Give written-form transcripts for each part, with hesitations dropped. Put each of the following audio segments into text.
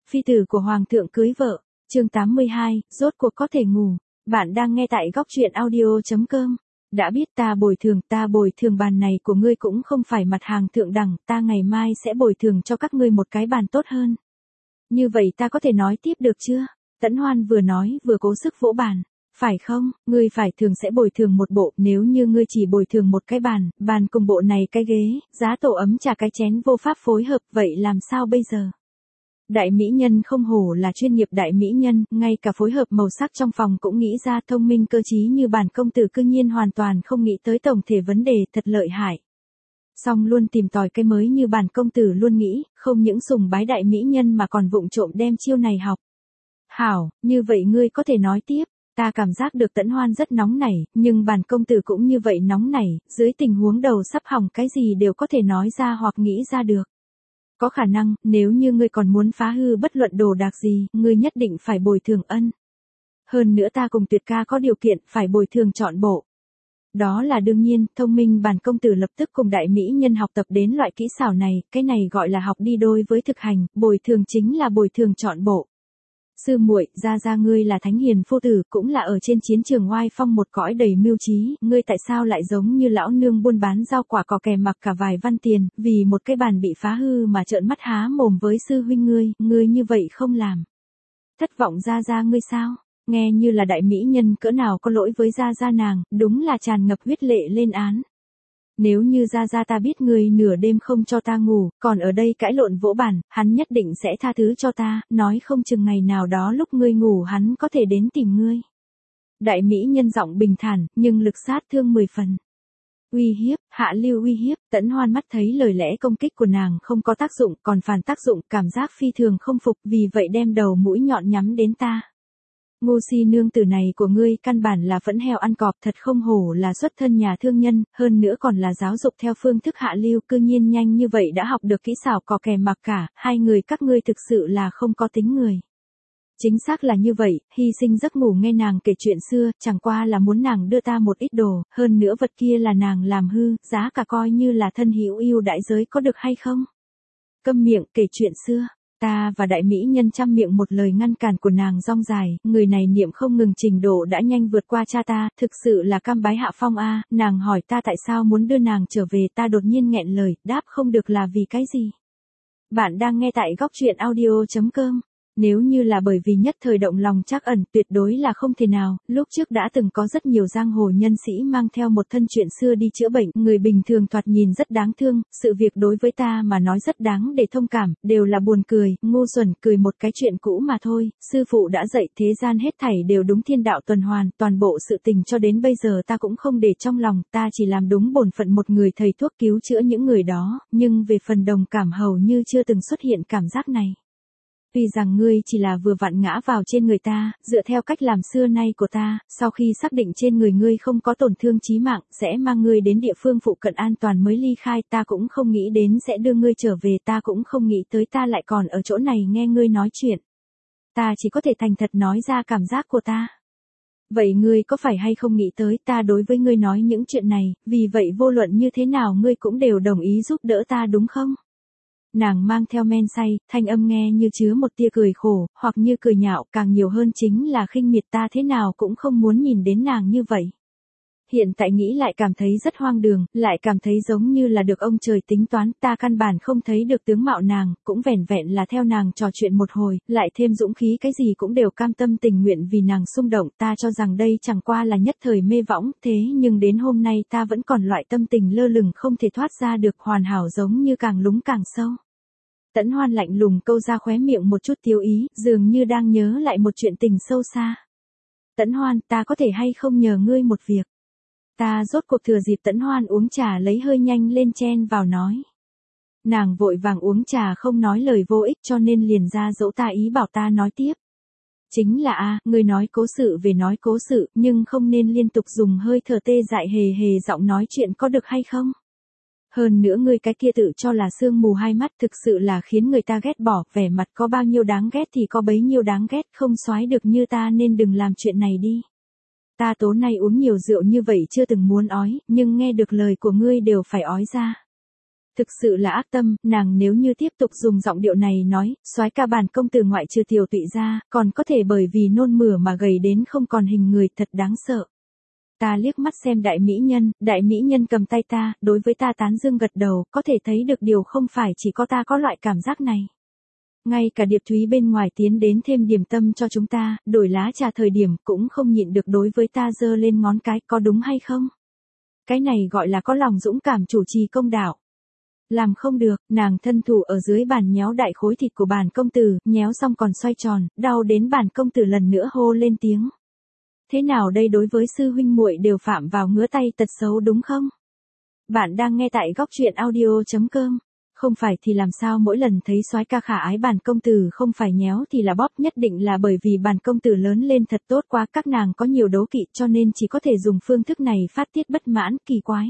Phi tử của Hoàng thượng cưới vợ, chương 82, rốt cuộc có thể ngủ. Bạn đang nghe tại góc truyện audio.com. Đã biết ta bồi thường bàn này của ngươi cũng không phải mặt hàng thượng đẳng, ta ngày mai sẽ bồi thường cho các ngươi một cái bàn tốt hơn. Như vậy ta có thể nói tiếp được chưa? Tẫn Hoan vừa nói vừa cố sức vỗ bàn. Phải không, ngươi phải thường sẽ bồi thường một bộ, nếu như ngươi chỉ bồi thường một cái bàn cùng bộ này cái ghế, giá tổ ấm trà cái chén vô pháp phối hợp, vậy làm sao bây giờ? Đại mỹ nhân không hổ là chuyên nghiệp đại mỹ nhân, ngay cả phối hợp màu sắc trong phòng cũng nghĩ ra, thông minh cơ trí như bản công tử cư nhiên hoàn toàn không nghĩ tới tổng thể vấn đề, thật lợi hại. Song luôn tìm tòi cái mới như bản công tử luôn nghĩ, không những sùng bái đại mỹ nhân mà còn vụng trộm đem chiêu này học. Hảo, như vậy ngươi có thể nói tiếp. Ta cảm giác được Tẫn Hoan rất nóng nảy, nhưng bản công tử cũng như vậy nóng nảy, dưới tình huống đầu sắp hỏng cái gì đều có thể nói ra hoặc nghĩ ra được. Có khả năng, nếu như ngươi còn muốn phá hư bất luận đồ đạc gì, ngươi nhất định phải bồi thường ân. Hơn nữa ta cùng Tuyệt ca có điều kiện, phải bồi thường trọn bộ. Đó là đương nhiên, thông minh bản công tử lập tức cùng đại mỹ nhân học tập đến loại kỹ xảo này, cái này gọi là học đi đôi với thực hành, bồi thường chính là bồi thường trọn bộ. Sư muội, ra ngươi là thánh hiền phu tử, cũng là ở trên chiến trường oai phong một cõi đầy mưu trí, ngươi tại sao lại giống như lão nương buôn bán rau quả cò kè mặc cả vài văn tiền, vì một cái bàn bị phá hư mà trợn mắt há mồm với sư huynh ngươi như vậy không làm. Thất vọng ra ngươi sao? Nghe như là đại mỹ nhân cỡ nào có lỗi với ra nàng, đúng là tràn ngập huyết lệ lên án. Nếu như ra ta biết ngươi nửa đêm không cho ta ngủ, còn ở đây cãi lộn vỗ bàn, hắn nhất định sẽ tha thứ cho ta, nói không chừng ngày nào đó lúc ngươi ngủ hắn có thể đến tìm ngươi. Đại mỹ nhân giọng bình thản, nhưng lực sát thương 10 phần. Uy hiếp, hạ lưu uy hiếp, Tẫn Hoan mắt thấy lời lẽ công kích của nàng không có tác dụng, còn phản tác dụng, cảm giác phi thường không phục, vì vậy đem đầu mũi nhọn nhắm đến ta. Ngu si nương tử này của ngươi căn bản là phẫn heo ăn cọp, thật không hổ là xuất thân nhà thương nhân, hơn nữa còn là giáo dục theo phương thức hạ lưu, cư nhiên nhanh như vậy đã học được kỹ xảo cò kè mặc cả, hai người các ngươi thực sự là không có tính người. Chính xác là như vậy, hy sinh giấc ngủ nghe nàng kể chuyện xưa, chẳng qua là muốn nàng đưa ta một ít đồ, hơn nữa vật kia là nàng làm hư, giá cả coi như là thân hữu yêu đại giới có được hay không? Câm miệng, kể chuyện xưa. Ta và đại mỹ nhân trăm miệng một lời ngăn cản của nàng rong dài, người này niệm không ngừng trình độ đã nhanh vượt qua cha ta, thực sự là cam bái hạ phong a. Nàng hỏi ta tại sao muốn đưa nàng trở về, ta đột nhiên nghẹn lời, đáp không được là vì cái gì. Bạn đang nghe tại góc truyện audio.com. Nếu như là bởi vì nhất thời động lòng trắc ẩn, tuyệt đối là không thể nào, lúc trước đã từng có rất nhiều giang hồ nhân sĩ mang theo một thân chuyện xưa đi chữa bệnh, người bình thường thoạt nhìn rất đáng thương, sự việc đối với ta mà nói rất đáng để thông cảm, đều là buồn cười, ngu xuẩn, cười một cái chuyện cũ mà thôi, sư phụ đã dạy thế gian hết thảy đều đúng thiên đạo tuần hoàn, toàn bộ sự tình cho đến bây giờ ta cũng không để trong lòng, ta chỉ làm đúng bổn phận một người thầy thuốc cứu chữa những người đó, nhưng về phần đồng cảm hầu như chưa từng xuất hiện cảm giác này. Tuy rằng ngươi chỉ là vừa vặn ngã vào trên người ta, dựa theo cách làm xưa nay của ta, sau khi xác định trên người ngươi không có tổn thương chí mạng, sẽ mang ngươi đến địa phương phụ cận an toàn mới ly khai, ta cũng không nghĩ đến sẽ đưa ngươi trở về, ta cũng không nghĩ tới ta lại còn ở chỗ này nghe ngươi nói chuyện. Ta chỉ có thể thành thật nói ra cảm giác của ta. Vậy ngươi có phải hay không nghĩ tới ta đối với ngươi nói những chuyện này, vì vậy vô luận như thế nào ngươi cũng đều đồng ý giúp đỡ ta đúng không? Nàng mang theo men say, thanh âm nghe như chứa một tia cười khổ, hoặc như cười nhạo, càng nhiều hơn chính là khinh miệt, ta thế nào cũng không muốn nhìn đến nàng như vậy. Hiện tại nghĩ lại cảm thấy rất hoang đường, lại cảm thấy giống như là được ông trời tính toán, ta căn bản không thấy được tướng mạo nàng, cũng vẻn vẹn là theo nàng trò chuyện một hồi, lại thêm dũng khí cái gì cũng đều cam tâm tình nguyện vì nàng xung động, ta cho rằng đây chẳng qua là nhất thời mê võng, thế nhưng đến hôm nay ta vẫn còn loại tâm tình lơ lửng không thể thoát ra được, hoàn hảo giống như càng lúng càng sâu. Tẫn Hoan lạnh lùng câu ra khóe miệng một chút tiêu ý, dường như đang nhớ lại một chuyện tình sâu xa. Tẫn Hoan, ta có thể hay không nhờ ngươi một việc? Ta rốt cuộc thừa dịp Tẫn Hoan uống trà lấy hơi nhanh lên chen vào nói. Nàng vội vàng uống trà không nói lời vô ích cho nên liền ra dỗ ta ý bảo ta nói tiếp. Chính là ngươi nói cố sự về nói cố sự, nhưng không nên liên tục dùng hơi thở tê dại hề giọng nói chuyện có được hay không? Hơn nữa ngươi cái kia tự cho là sương mù hai mắt thực sự là khiến người ta ghét bỏ, vẻ mặt có bao nhiêu đáng ghét thì có bấy nhiêu đáng ghét, không soái được như ta nên đừng làm chuyện này đi. Ta tối nay uống nhiều rượu như vậy chưa từng muốn ói, nhưng nghe được lời của ngươi đều phải ói ra. Thực sự là ác tâm, nàng nếu như tiếp tục dùng giọng điệu này nói, soái ca bản công tử ngoại trừ tiểu tụy ra, còn có thể bởi vì nôn mửa mà gầy đến không còn hình người, thật đáng sợ. Ta liếc mắt xem đại mỹ nhân cầm tay ta, đối với ta tán dương gật đầu, có thể thấy được điều không phải chỉ có ta có loại cảm giác này. Ngay cả Điệp Thúy bên ngoài tiến đến thêm điểm tâm cho chúng ta, đổi lá trà thời điểm cũng không nhịn được đối với ta giơ lên ngón cái, có đúng hay không? Cái này gọi là có lòng dũng cảm chủ trì công đạo. Làm không được, nàng thân thủ ở dưới bàn nhéo đại khối thịt của bản công tử, nhéo xong còn xoay tròn, đau đến bản công tử lần nữa hô lên tiếng. Thế nào đây, đối với sư huynh muội đều phạm vào ngứa tay tật xấu đúng không? Bạn đang nghe tại góc truyện audio.com. Không phải thì làm sao mỗi lần thấy soái ca khả ái bản công tử không phải nhéo thì là bóp, nhất định là bởi vì bản công tử lớn lên thật tốt quá, các nàng có nhiều đố kỵ cho nên chỉ có thể dùng phương thức này phát tiết bất mãn, kỳ quái.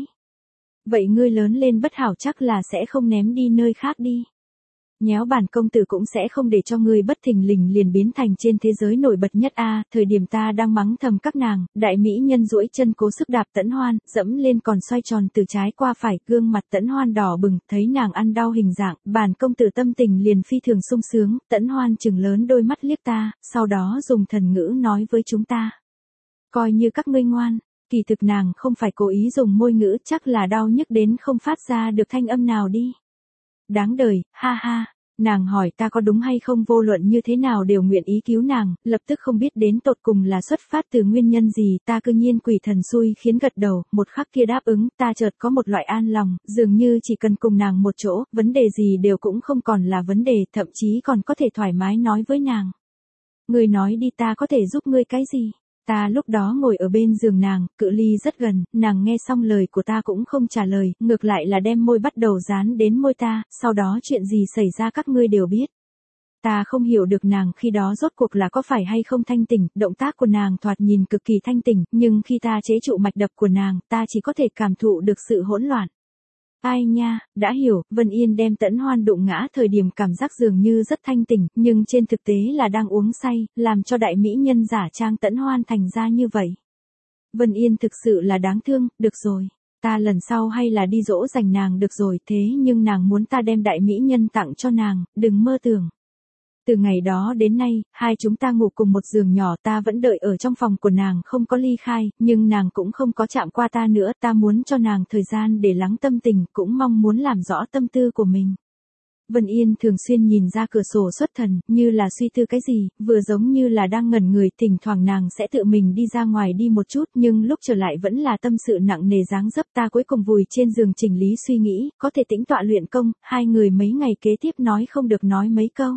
Vậy ngươi lớn lên bất hảo chắc là sẽ không ném đi nơi khác đi. Nhéo bản công tử cũng sẽ không để cho ngươi bất thình lình liền biến thành trên thế giới nổi bật nhất a. Thời điểm ta đang mắng thầm các nàng, đại mỹ nhân duỗi chân cố sức đạp Tẫn Hoan, dẫm lên còn xoay tròn từ trái qua phải, gương mặt Tẫn Hoan đỏ bừng, thấy nàng ăn đau hình dạng, bản công tử tâm tình liền phi thường sung sướng, Tẫn Hoan trừng lớn đôi mắt liếc ta, sau đó dùng thần ngữ nói với chúng ta. Coi như các ngươi ngoan. Kỳ thực nàng không phải cố ý dùng môi ngữ, chắc là đau nhức đến không phát ra được thanh âm nào đi. Đáng đời, ha ha. Nàng hỏi ta có đúng hay không, vô luận như thế nào đều nguyện ý cứu nàng, lập tức không biết đến tột cùng là xuất phát từ nguyên nhân gì, ta cư nhiên quỷ thần xui khiến gật đầu, một khắc kia đáp ứng, ta chợt có một loại an lòng, dường như chỉ cần cùng nàng một chỗ, vấn đề gì đều cũng không còn là vấn đề, thậm chí còn có thể thoải mái nói với nàng. Ngươi nói đi, ta có thể giúp ngươi cái gì? Ta lúc đó ngồi ở bên giường nàng, cự ly rất gần, nàng nghe xong lời của ta cũng không trả lời, ngược lại là đem môi bắt đầu dán đến môi ta, sau đó chuyện gì xảy ra các ngươi đều biết. Ta không hiểu được nàng khi đó rốt cuộc là có phải hay không thanh tỉnh, động tác của nàng thoạt nhìn cực kỳ thanh tỉnh, nhưng khi ta chế trụ mạch đập của nàng, ta chỉ có thể cảm thụ được sự hỗn loạn. Ai nha, đã hiểu, Vân Yên đem Tẫn Hoan đụng ngã thời điểm cảm giác dường như rất thanh tỉnh, nhưng trên thực tế là đang uống say, làm cho đại mỹ nhân giả trang Tẫn Hoan thành ra như vậy. Vân Yên thực sự là đáng thương, được rồi. Ta lần sau hay là đi dỗ dành nàng được rồi, thế nhưng nàng muốn ta đem đại mỹ nhân tặng cho nàng, đừng mơ tưởng. Từ ngày đó đến nay, hai chúng ta ngủ cùng một giường nhỏ, ta vẫn đợi ở trong phòng của nàng không có ly khai, nhưng nàng cũng không có chạm qua ta nữa, ta muốn cho nàng thời gian để lắng tâm tình, cũng mong muốn làm rõ tâm tư của mình. Vân Yên thường xuyên nhìn ra cửa sổ xuất thần, như là suy tư cái gì, vừa giống như là đang ngẩn người, thỉnh thoảng nàng sẽ tự mình đi ra ngoài đi một chút, nhưng lúc trở lại vẫn là tâm sự nặng nề dáng dấp. Ta cuối cùng vùi trên giường chỉnh lý suy nghĩ, có thể tĩnh tọa luyện công, hai người mấy ngày kế tiếp nói không được nói mấy câu.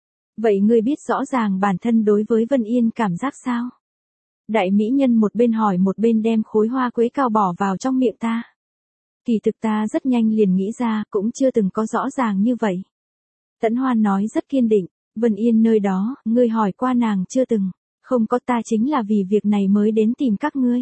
Vậy ngươi biết rõ ràng bản thân đối với Vân Yên cảm giác sao? Đại mỹ nhân một bên hỏi một bên đem khối hoa quế cao bỏ vào trong miệng ta. Kỳ thực ta rất nhanh liền nghĩ ra, cũng chưa từng có rõ ràng như vậy. Tẫn Hoan nói rất kiên định, Vân Yên nơi đó, ngươi hỏi qua nàng chưa từng? Không có, ta chính là vì việc này mới đến tìm các ngươi.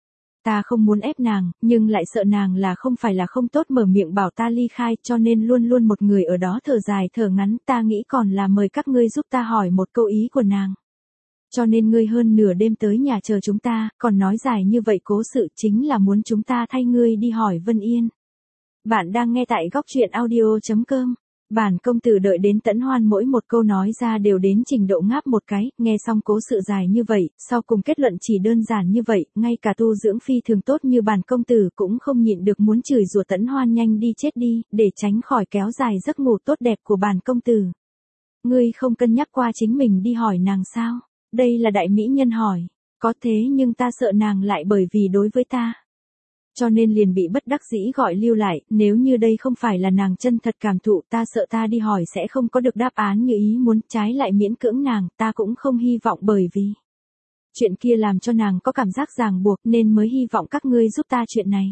Ta không muốn ép nàng, nhưng lại sợ nàng là không phải là không tốt mở miệng bảo ta ly khai, cho nên luôn luôn một người ở đó thở dài thở ngắn, ta nghĩ còn là mời các ngươi giúp ta hỏi một câu ý của nàng. Cho nên ngươi hơn nửa đêm tới nhà chờ chúng ta, còn nói dài như vậy cố sự chính là muốn chúng ta thay ngươi đi hỏi Vân Yên. Bạn đang nghe tại góc truyện audio.com. Bản công tử đợi đến Tẫn Hoan mỗi một câu nói ra đều đến trình độ ngáp một cái, nghe xong cố sự dài như vậy, sau cùng kết luận chỉ đơn giản như vậy, ngay cả tu dưỡng phi thường tốt như bản công tử cũng không nhịn được muốn chửi rủa Tẫn Hoan nhanh đi chết đi, để tránh khỏi kéo dài giấc ngủ tốt đẹp của bản công tử. Ngươi không cân nhắc qua chính mình đi hỏi nàng sao? Đây là đại mỹ nhân hỏi. Có thế nhưng ta sợ nàng lại bởi vì đối với ta. Cho nên liền bị bất đắc dĩ gọi lưu lại, nếu như đây không phải là nàng chân thật cảm thụ, ta sợ ta đi hỏi sẽ không có được đáp án như ý muốn, trái lại miễn cưỡng nàng, ta cũng không hy vọng bởi vì chuyện kia làm cho nàng có cảm giác ràng buộc nên mới hy vọng các ngươi giúp ta chuyện này.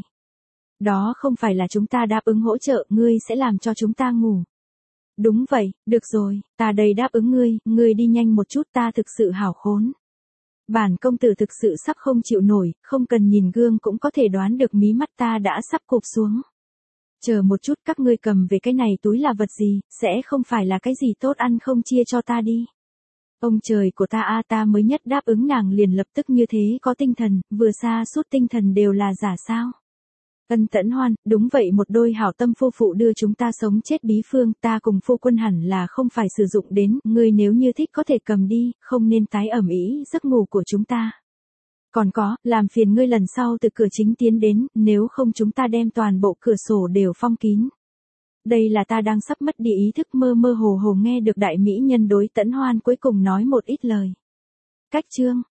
Đó không phải là chúng ta đáp ứng hỗ trợ, ngươi sẽ làm cho chúng ta ngủ. Đúng vậy, được rồi, ta đây đáp ứng ngươi đi nhanh một chút, ta thực sự hảo khốn. Bản công tử thực sự sắp không chịu nổi, không cần nhìn gương cũng có thể đoán được mí mắt ta đã sắp cụp xuống. Chờ một chút, các ngươi cầm về cái này túi là vật gì, sẽ không phải là cái gì tốt ăn không chia cho ta đi. Ông trời của ta a, ta mới nhất đáp ứng nàng liền lập tức như thế có tinh thần, vừa xa suốt tinh thần đều là giả sao. Ân Tẫn Hoan, đúng vậy, một đôi hảo tâm phu phụ đưa chúng ta sống chết bí phương, ta cùng phu quân hẳn là không phải sử dụng đến, ngươi nếu như thích có thể cầm đi, không nên tái ẩm ý giấc ngủ của chúng ta. Còn có, làm phiền ngươi lần sau từ cửa chính tiến đến, nếu không chúng ta đem toàn bộ cửa sổ đều phong kín. Đây là ta đang sắp mất đi ý thức, mơ mơ hồ hồ nghe được đại mỹ nhân đối Tẫn Hoan cuối cùng nói một ít lời. Cách chương